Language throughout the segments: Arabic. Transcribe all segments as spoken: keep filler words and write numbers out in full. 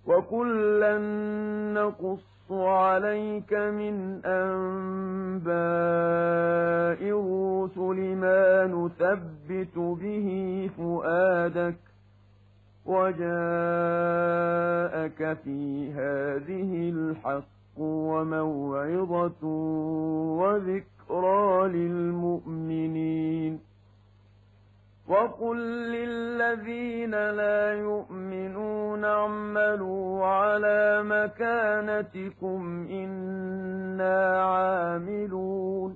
وَكُلًّا نَّقُصُّ عَلَيْكَ مِنْ أَنبَاءِ الرُّسُلِ مَا نُثَبِّتُ بِهِ فُؤَادَكَ ۖ وَجَاءَكَ فِي هَٰذِهِ الْحَقُّ وَمَوْعِظَةٌ وَذِكْرَىٰ لِلْمُؤْمِنِينَ. وَقُل لِّلَّذِينَ لَا يُؤْمِنُونَ اعْمَلُوا عَلَىٰ مَكَانَتِكُمْ إِنَّا عَامِلُونَ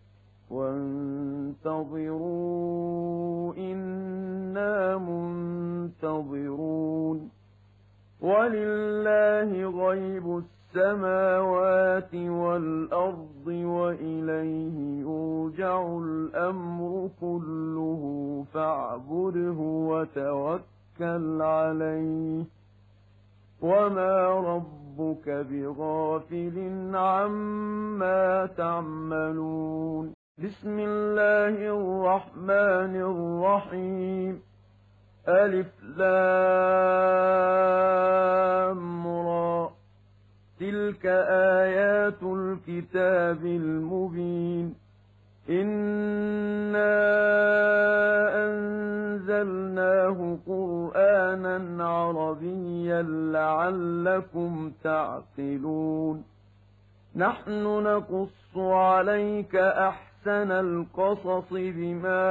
وَانتَظِرُوا إِنَّا مُنتَظِرُونَ. وَلِلَّهِ غَيْبُ السَّمَاوَاتِ وَالْأَرْضِ وَإِلَيْهِ يُرْجَعُ الْأَمْرُ كُلُّهُ فَاعْبُدْهُ وَتَوَكَّلْ عَلَيْهِ ۚ وَمَا رَبُّكَ بِغَافِلٍ عَمَّا تَعْمَلُونَ. بسم الله الرحمن الرحيم. ألف لام را. تلك آيات الكتاب المبين. إنا أنزلناه قرآنا عربيا لعلكم تعقلون. نحن نقص عليك أحسن القصص بما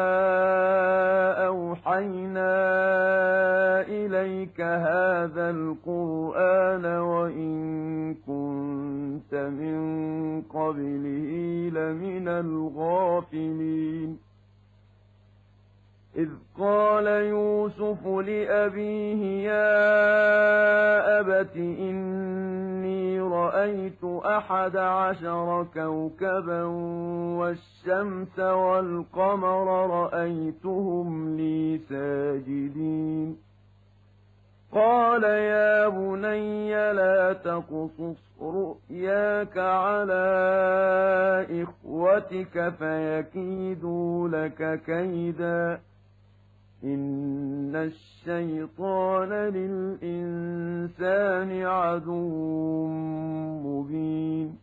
أوحينا إليك هذا القرآن وإن كنت من قبله لمن الغافلين. إذ قال يوسف لأبيه يا أبت إني رأيت أحد عشر كوكبا والشمس والقمر رأيتهم لي ساجدين. قال يا بني لا تقصص رؤياك على إخوتك فيكيدوا لك كيدا إن الشيطان للإنسان عدو مبين.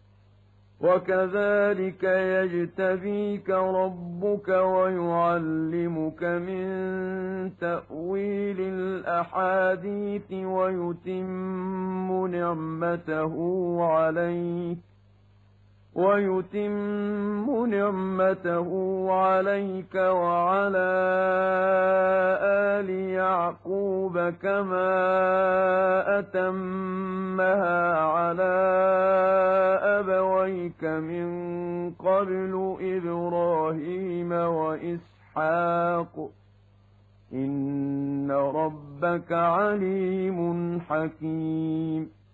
وكذلك يجتبيك ربك ويعلمك من تأويل الأحاديث ويتم نعمته عليك ويتم نعمته عليك وعلى آل يعقوب كما أتمها على أبويك من قبل إبراهيم وإسحاق إن ربك عليم حكيم.